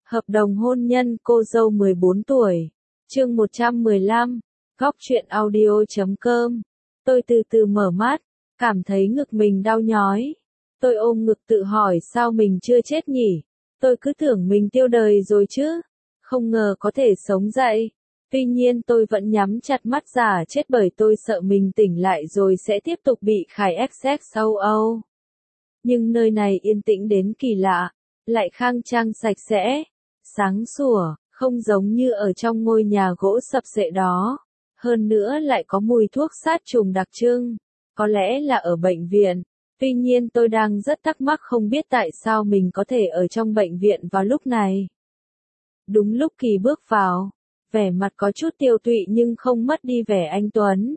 Hợp đồng hôn nhân cô dâu 14 tuổi. Chương 115. Góc truyện audio.com. Tôi từ từ mở mắt, cảm thấy ngực mình đau nhói. Tôi ôm ngực tự hỏi sao mình chưa chết nhỉ? Tôi cứ tưởng mình tiêu đời rồi chứ. Không ngờ có thể sống dậy. Tuy nhiên tôi vẫn nhắm chặt mắt giả chết bởi tôi sợ mình tỉnh lại rồi sẽ tiếp tục bị Khải XX sau Âu. Nhưng nơi này yên tĩnh đến kỳ lạ, lại khang trang sạch sẽ, sáng sủa, không giống như ở trong ngôi nhà gỗ sập xệ đó. Hơn nữa lại có mùi thuốc sát trùng đặc trưng, có lẽ là ở bệnh viện. Tuy nhiên tôi đang rất thắc mắc không biết tại sao mình có thể ở trong bệnh viện vào lúc này. Đúng lúc Kỳ bước vào, vẻ mặt có chút tiêu tụy nhưng không mất đi vẻ anh tuấn.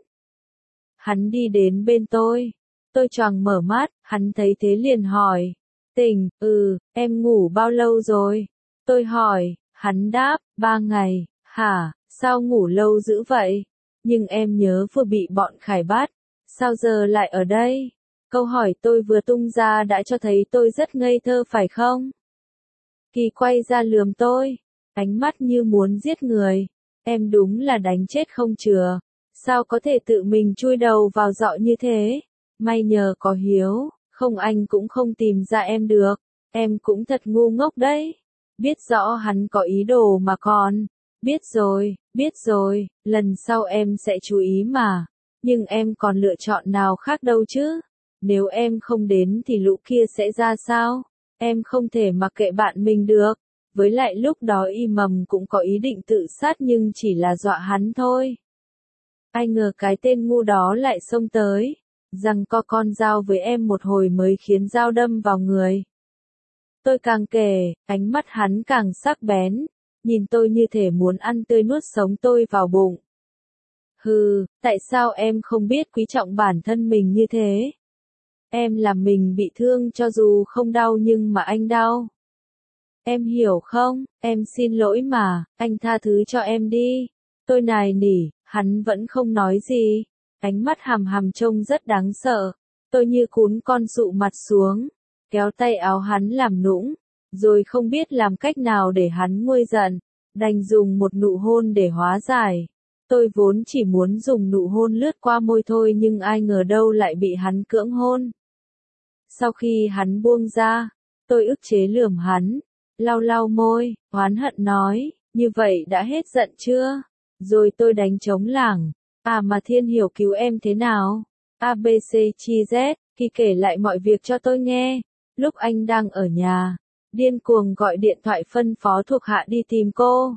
Hắn đi đến bên tôi choàng mở mắt, hắn thấy thế liền hỏi, tỉnh, em ngủ bao lâu rồi? Tôi hỏi, hắn đáp, 3 ngày, hả, sao ngủ lâu dữ vậy? Nhưng em nhớ vừa bị bọn Khải bắt, sao giờ lại ở đây? Câu hỏi tôi vừa tung ra đã cho thấy tôi rất ngây thơ phải không? Kỳ quay ra lườm tôi, ánh mắt như muốn giết người, em đúng là đánh chết không chừa, sao có thể tự mình chui đầu vào dọ như thế? May nhờ có Hiếu, không anh cũng không tìm ra em được, em cũng thật ngu ngốc đấy. Biết rõ hắn có ý đồ mà còn, biết rồi, lần sau em sẽ chú ý mà, nhưng em còn lựa chọn nào khác đâu chứ, nếu em không đến thì lũ kia sẽ ra sao, em không thể mặc kệ bạn mình được, với lại lúc đó Y Mầm cũng có ý định tự sát nhưng chỉ là dọa hắn thôi. Ai ngờ cái tên ngu đó lại xông tới, rằng có con dao với em một hồi mới khiến dao đâm vào người. Tôi càng kể, ánh mắt hắn càng sắc bén, nhìn tôi như thể muốn ăn tươi nuốt sống tôi vào bụng. Hừ, tại sao em không biết quý trọng bản thân mình như thế? Em làm mình bị thương cho dù không đau nhưng mà anh đau. Em hiểu không, em xin lỗi mà, anh tha thứ cho em đi. Tôi nài nỉ, hắn vẫn không nói gì. Ánh mắt hằm hằm trông rất đáng sợ. Tôi như cún con sụ mặt xuống, kéo tay áo hắn làm nũng, rồi không biết làm cách nào để hắn nguôi giận, đành dùng một nụ hôn để hóa giải. Tôi vốn chỉ muốn dùng nụ hôn lướt qua môi thôi nhưng ai ngờ đâu lại bị hắn cưỡng hôn. Sau khi hắn buông ra, tôi ức chế lườm hắn, lau lau môi, oán hận nói, như vậy đã hết giận chưa? Rồi tôi đánh trống lảng, mà Thiên Hiểu cứu em thế nào? ABC chi Z, Kỳ kể lại mọi việc cho tôi nghe. Lúc anh đang ở nhà, điên cuồng gọi điện thoại phân phó thuộc hạ đi tìm cô.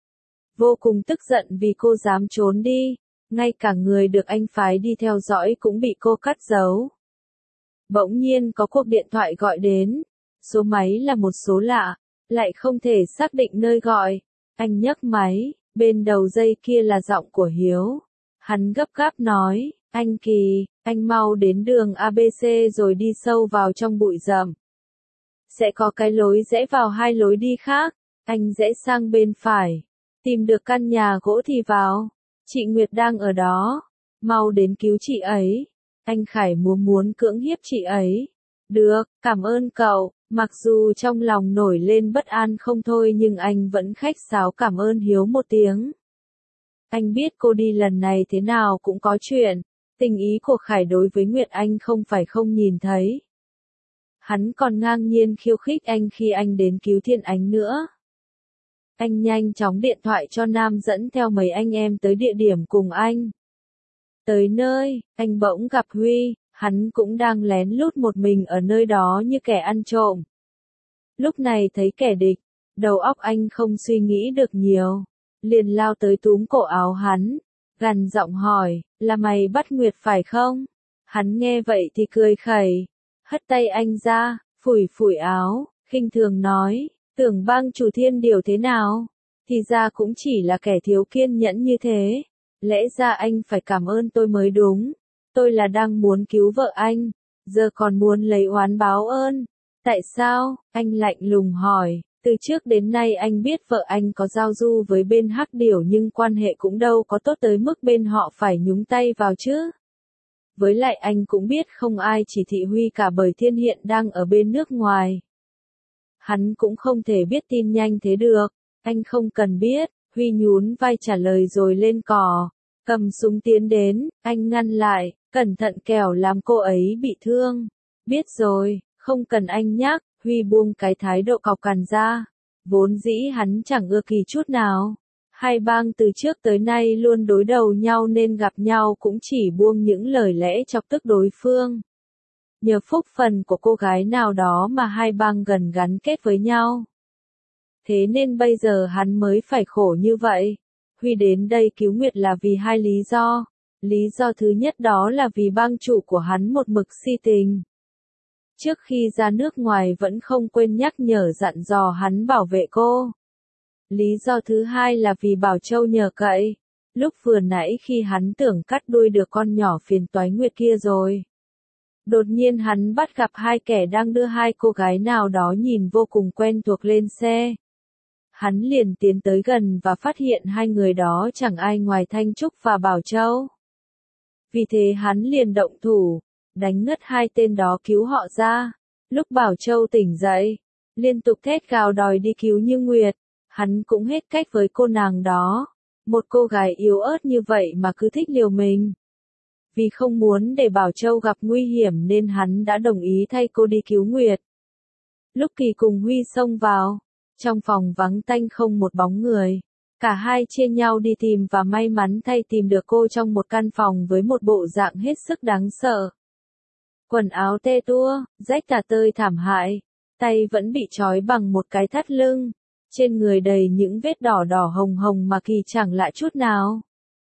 Vô cùng tức giận vì cô dám trốn đi, ngay cả người được anh phái đi theo dõi cũng bị cô cắt giấu. Bỗng nhiên có cuộc điện thoại gọi đến, số máy là một số lạ, lại không thể xác định nơi gọi. Anh nhấc máy, bên đầu dây kia là giọng của Hiếu. Hắn gấp gáp nói, anh Kỳ, anh mau đến đường ABC rồi đi sâu vào trong bụi rậm. Sẽ có cái lối rẽ vào 2 lối đi khác, anh rẽ sang bên phải. Tìm được căn nhà gỗ thì vào. Chị Nguyệt đang ở đó. Mau đến cứu chị ấy. Anh Khải muốn cưỡng hiếp chị ấy. Được, cảm ơn cậu. Mặc dù trong lòng nổi lên bất an không thôi nhưng anh vẫn khách sáo cảm ơn Hiếu một tiếng. Anh biết cô đi lần này thế nào cũng có chuyện. Tình ý của Khải đối với Nguyệt Anh không phải không nhìn thấy. Hắn còn ngang nhiên khiêu khích anh khi anh đến cứu Thiên Ánh nữa. Anh nhanh chóng điện thoại cho Nam dẫn theo mấy anh em tới địa điểm cùng anh. Tới nơi, anh bỗng gặp Huy, hắn cũng đang lén lút một mình ở nơi đó như kẻ ăn trộm. Lúc này thấy kẻ địch, đầu óc anh không suy nghĩ được nhiều, liền lao tới túm cổ áo hắn, gằn giọng hỏi, là mày bắt Nguyệt phải không? Hắn nghe vậy thì cười khẩy, hất tay anh ra, phủi phủi áo, khinh thường nói, tưởng bang chủ Thiên Điều thế nào? Thì ra cũng chỉ là kẻ thiếu kiên nhẫn như thế. Lẽ ra anh phải cảm ơn tôi mới đúng. Tôi là đang muốn cứu vợ anh, giờ còn muốn lấy oán báo ơn. Tại sao? Anh lạnh lùng hỏi. Từ trước đến nay anh biết vợ anh có giao du với bên Hắc Điểu nhưng quan hệ cũng đâu có tốt tới mức bên họ phải nhúng tay vào chứ. Với lại anh cũng biết không ai chỉ thị Huy cả bởi Thiên hiện đang ở bên nước ngoài. Hắn cũng không thể biết tin nhanh thế được. Anh không cần biết, Huy nhún vai trả lời rồi lên cò. Cầm súng tiến đến, anh ngăn lại, cẩn thận kẻo làm cô ấy bị thương. Biết rồi, không cần anh nhắc, Huy buông cái thái độ cọc cằn ra. Vốn dĩ hắn chẳng ưa Kỳ chút nào. Hai bang từ trước tới nay luôn đối đầu nhau nên gặp nhau cũng chỉ buông những lời lẽ chọc tức đối phương. Nhờ phúc phần của cô gái nào đó mà hai bang gần gắn kết với nhau. Thế nên bây giờ hắn mới phải khổ như vậy. Huy đến đây cứu Nguyệt là vì hai lý do. Lý do thứ nhất đó là vì bang chủ của hắn một mực si tình. Trước khi ra nước ngoài vẫn không quên nhắc nhở dặn dò hắn bảo vệ cô. Lý do thứ hai là vì Bảo Châu nhờ cậy. Lúc vừa nãy khi hắn tưởng cắt đuôi được con nhỏ phiền toái Nguyệt kia rồi. Đột nhiên hắn bắt gặp hai kẻ đang đưa hai cô gái nào đó nhìn vô cùng quen thuộc lên xe. Hắn liền tiến tới gần và phát hiện hai người đó chẳng ai ngoài Thanh Trúc và Bảo Châu. Vì thế hắn liền động thủ, đánh ngất hai tên đó cứu họ ra. Lúc Bảo Châu tỉnh dậy, liên tục thét gào đòi đi cứu Như Nguyệt, hắn cũng hết cách với cô nàng đó. Một cô gái yếu ớt như vậy mà cứ thích liều mình. Vì không muốn để Bảo Châu gặp nguy hiểm nên hắn đã đồng ý thay cô đi cứu Nguyệt. Lúc Kỳ cùng Huy xông vào, trong phòng vắng tanh không một bóng người. Cả hai chia nhau đi tìm và may mắn thay tìm được cô trong một căn phòng với một bộ dạng hết sức đáng sợ. Quần áo tê tua, rách tả tơi thảm hại, tay vẫn bị trói bằng một cái thắt lưng, trên người đầy những vết đỏ đỏ hồng hồng mà Kỳ chẳng lạ chút nào.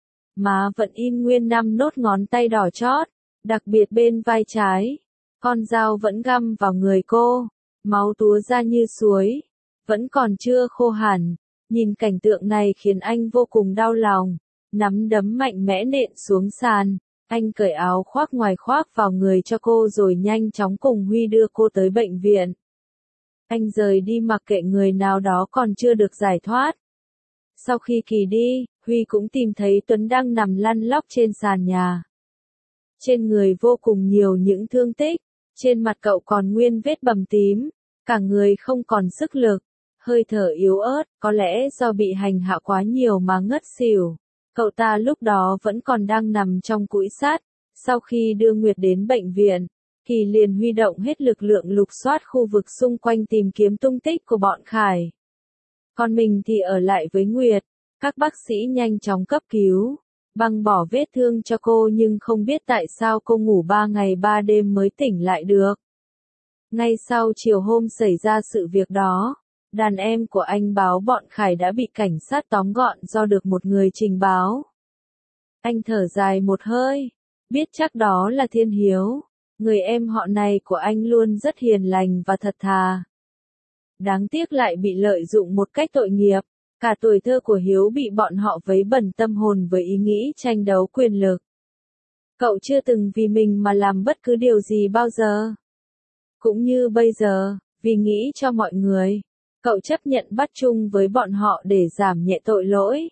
Má vẫn in nguyên 5 nốt ngón tay đỏ chót, đặc biệt bên vai trái. Con dao vẫn găm vào người cô, máu túa ra như suối, vẫn còn chưa khô hẳn. Nhìn cảnh tượng này khiến anh vô cùng đau lòng, nắm đấm mạnh mẽ nện xuống sàn. Anh cởi áo khoác ngoài khoác vào người cho cô rồi nhanh chóng cùng Huy đưa cô tới bệnh viện. Anh rời đi mặc kệ người nào đó còn chưa được giải thoát. Sau khi Kỳ đi, Huy cũng tìm thấy Tuấn đang nằm lăn lóc trên sàn nhà. Trên người vô cùng nhiều những thương tích, trên mặt cậu còn nguyên vết bầm tím, cả người không còn sức lực, hơi thở yếu ớt, có lẽ do bị hành hạ quá nhiều mà ngất xỉu. Cậu ta lúc đó vẫn còn đang nằm trong cũi sắt. Sau khi đưa Nguyệt đến bệnh viện, Kỳ liền huy động hết lực lượng lục soát khu vực xung quanh tìm kiếm tung tích của bọn Khải. Còn mình thì ở lại với Nguyệt. Các bác sĩ nhanh chóng cấp cứu, băng bỏ vết thương cho cô nhưng không biết tại sao cô ngủ 3 ngày 3 đêm mới tỉnh lại được. Ngay sau chiều hôm xảy ra sự việc đó, đàn em của anh báo bọn Khải đã bị cảnh sát tóm gọn do được một người trình báo. Anh thở dài một hơi, biết chắc đó là Thiên Hiếu, người em họ này của anh luôn rất hiền lành và thật thà. Đáng tiếc lại bị lợi dụng một cách tội nghiệp. Cả tuổi thơ của Hiếu bị bọn họ vấy bẩn tâm hồn với ý nghĩ tranh đấu quyền lực. Cậu chưa từng vì mình mà làm bất cứ điều gì bao giờ. Cũng như bây giờ, vì nghĩ cho mọi người, cậu chấp nhận bắt chung với bọn họ để giảm nhẹ tội lỗi.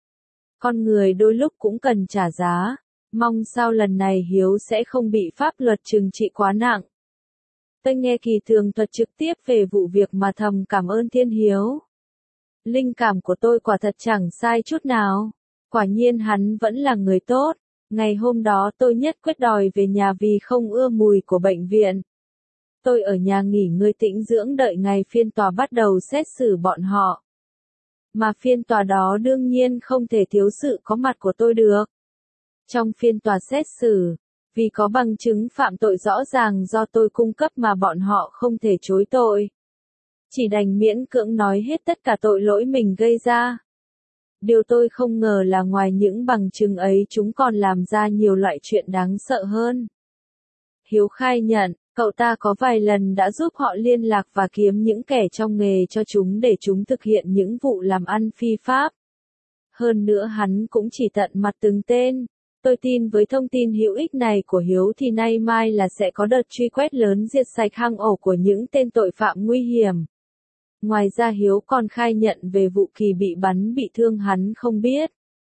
Con người đôi lúc cũng cần trả giá, mong sao lần này Hiếu sẽ không bị pháp luật trừng trị quá nặng. Tôi nghe Kỳ tường thuật trực tiếp về vụ việc mà thầm cảm ơn Thiên Hiếu. Linh cảm của tôi quả thật chẳng sai chút nào. Quả nhiên hắn vẫn là người tốt. Ngày hôm đó tôi nhất quyết đòi về nhà vì không ưa mùi của bệnh viện. Tôi ở nhà nghỉ ngơi tĩnh dưỡng đợi ngày phiên tòa bắt đầu xét xử bọn họ. Mà phiên tòa đó đương nhiên không thể thiếu sự có mặt của tôi được. Trong phiên tòa xét xử, vì có bằng chứng phạm tội rõ ràng do tôi cung cấp mà bọn họ không thể chối tội. Chỉ đành miễn cưỡng nói hết tất cả tội lỗi mình gây ra. Điều tôi không ngờ là ngoài những bằng chứng ấy chúng còn làm ra nhiều loại chuyện đáng sợ hơn. Hiếu khai nhận, cậu ta có vài lần đã giúp họ liên lạc và kiếm những kẻ trong nghề cho chúng để chúng thực hiện những vụ làm ăn phi pháp. Hơn nữa hắn cũng chỉ tận mặt từng tên. Tôi tin với thông tin hữu ích này của Hiếu thì nay mai là sẽ có đợt truy quét lớn diệt sạch hang ổ của những tên tội phạm nguy hiểm. Ngoài ra Hiếu còn khai nhận về vụ Kỳ bị bắn bị thương hắn không biết.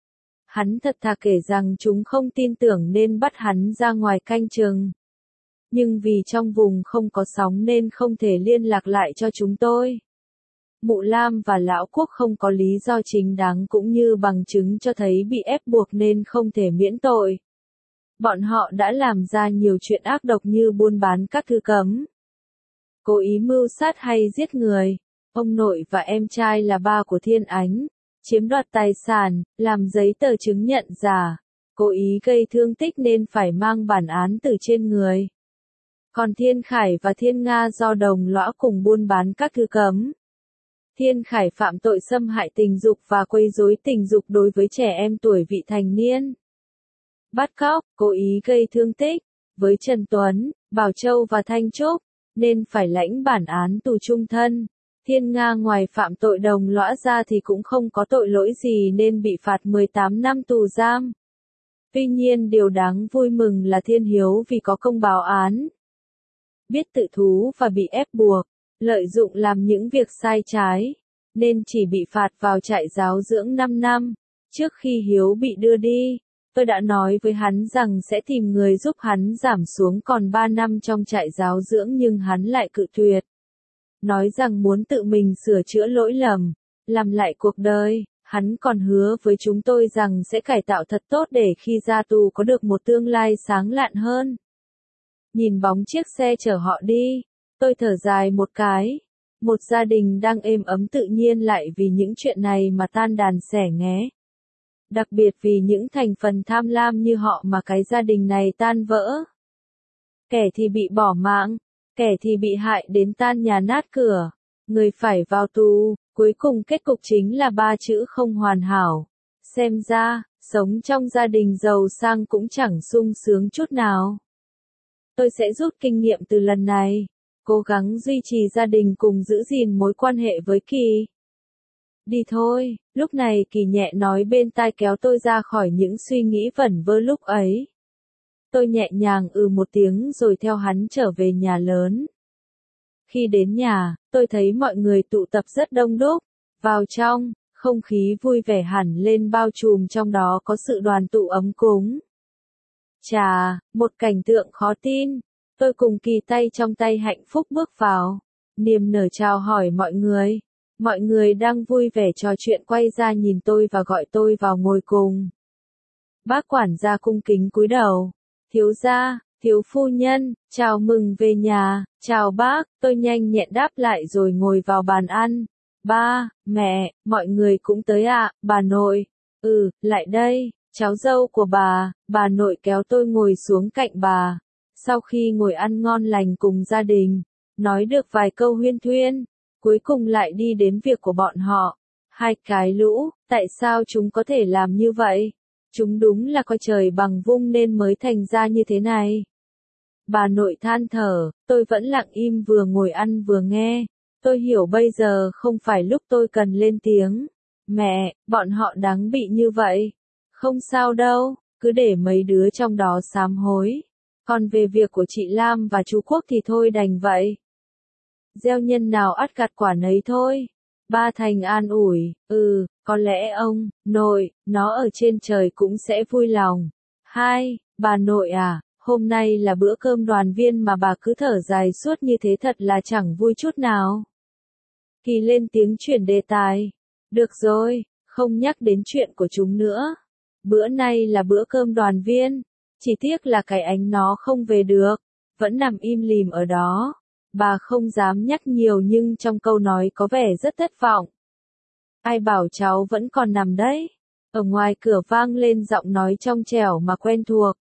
Hắn thật thà kể rằng chúng không tin tưởng nên bắt hắn ra ngoài canh chừng. nhưng vì trong vùng không có sóng nên không thể liên lạc lại cho chúng tôi. Mụ Lam và Lão Quốc không có lý do chính đáng cũng như bằng chứng cho thấy bị ép buộc nên không thể miễn tội. Bọn họ đã làm ra nhiều chuyện ác độc như buôn bán các thứ cấm, cố ý mưu sát hay giết người. Ông nội và em trai là ba của Thiên Ánh, chiếm đoạt tài sản, làm giấy tờ chứng nhận giả, cố ý gây thương tích nên phải mang bản án tử trên người. Còn Thiên Khải và Thiên Nga do đồng lõa cùng buôn bán các thứ cấm. Thiên Khải phạm tội xâm hại tình dục và quấy rối tình dục đối với trẻ em tuổi vị thành niên. Bắt cóc, cố ý gây thương tích, với Trần Tuấn, Bảo Châu và Thanh Trúc, nên phải lãnh bản án tù chung thân. Thiên Nga ngoài phạm tội đồng lõa ra thì cũng không có tội lỗi gì nên bị phạt 18 năm tù giam. Tuy nhiên điều đáng vui mừng là Thiên Hiếu vì có công báo án, biết tự thú và bị ép buộc, lợi dụng làm những việc sai trái, nên chỉ bị phạt vào trại giáo dưỡng 5 năm. Trước khi Hiếu bị đưa đi, tôi đã nói với hắn rằng sẽ tìm người giúp hắn giảm xuống còn 3 năm trong trại giáo dưỡng nhưng hắn lại cự tuyệt. Nói rằng muốn tự mình sửa chữa lỗi lầm, làm lại cuộc đời. Hắn còn hứa với chúng tôi rằng sẽ cải tạo thật tốt để khi ra tù có được một tương lai sáng lạn hơn. Nhìn bóng chiếc xe chở họ đi, tôi thở dài một cái. Một gia đình đang êm ấm tự nhiên lại vì những chuyện này mà tan đàn xẻ nghé. Đặc biệt vì những thành phần tham lam như họ mà cái gia đình này tan vỡ. Kẻ thì bị bỏ mạng, kẻ thì bị hại đến tan nhà nát cửa, người phải vào tù, cuối cùng kết cục chính là 3 chữ không hoàn hảo. Xem ra, sống trong gia đình giàu sang cũng chẳng sung sướng chút nào. Tôi sẽ rút kinh nghiệm từ lần này, cố gắng duy trì gia đình cùng giữ gìn mối quan hệ với Kỳ. Đi thôi, lúc này Kỳ nhẹ nói bên tai kéo tôi ra khỏi những suy nghĩ vẩn vơ lúc ấy. Tôi nhẹ nhàng một tiếng rồi theo hắn trở về nhà lớn. Khi đến nhà, tôi thấy mọi người tụ tập rất đông đúc. Vào trong, không khí vui vẻ hẳn lên bao trùm trong đó có sự đoàn tụ ấm cúng. Chà, một cảnh tượng khó tin. Tôi cùng Kỳ tay trong tay hạnh phúc bước vào. Niềm nở chào hỏi mọi người. Mọi người đang vui vẻ trò chuyện quay ra nhìn tôi và gọi tôi vào ngồi cùng. Bác quản gia cung kính cúi đầu. Thiếu gia, thiếu phu nhân, chào mừng về nhà, chào bác, tôi nhanh nhẹn đáp lại rồi ngồi vào bàn ăn. Ba, mẹ, mọi người cũng tới ạ, bà nội. Lại đây, cháu dâu của bà nội kéo tôi ngồi xuống cạnh bà. Sau khi ngồi ăn ngon lành cùng gia đình, nói được vài câu huyên thuyên, cuối cùng lại đi đến việc của bọn họ. Hai cái lũ, tại sao chúng có thể làm như vậy? Chúng đúng là coi trời bằng vung nên mới thành ra như thế này. Bà nội than thở, tôi vẫn lặng im vừa ngồi ăn vừa nghe. Tôi hiểu bây giờ không phải lúc tôi cần lên tiếng. Mẹ, bọn họ đáng bị như vậy. Không sao đâu, cứ để mấy đứa trong đó sám hối. Còn về việc của chị Lam và chú Quốc thì thôi đành vậy. Gieo nhân nào ắt gặt quả nấy thôi. Ba Thành an ủi, có lẽ ông, nội, nó ở trên trời cũng sẽ vui lòng. Hai, bà nội à, hôm nay là bữa cơm đoàn viên mà bà cứ thở dài suốt như thế thật là chẳng vui chút nào. Kỳ lên tiếng chuyển đề tài. Được rồi, không nhắc đến chuyện của chúng nữa. Bữa nay là bữa cơm đoàn viên. Chỉ tiếc là cái ánh nó không về được. Vẫn nằm im lìm ở đó. Bà không dám nhắc nhiều nhưng trong câu nói có vẻ rất thất vọng. Ai bảo cháu vẫn còn nằm đấy? Ở ngoài cửa vang lên giọng nói trong trẻo mà quen thuộc.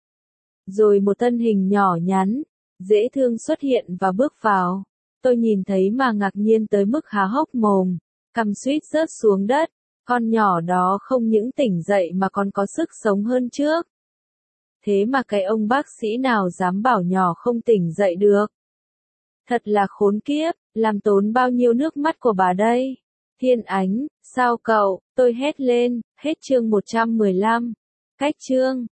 Rồi một thân hình nhỏ nhắn, dễ thương xuất hiện và bước vào. Tôi nhìn thấy mà ngạc nhiên tới mức há hốc mồm, cằm suýt rớt xuống đất. Con nhỏ đó không những tỉnh dậy mà còn có sức sống hơn trước. Thế mà cái ông bác sĩ nào dám bảo nhỏ không tỉnh dậy được? Thật là khốn kiếp, làm tốn bao nhiêu nước mắt của bà đây. Thiên Ánh, sao cậu, tôi hét lên, hết chương 115. Cách chương.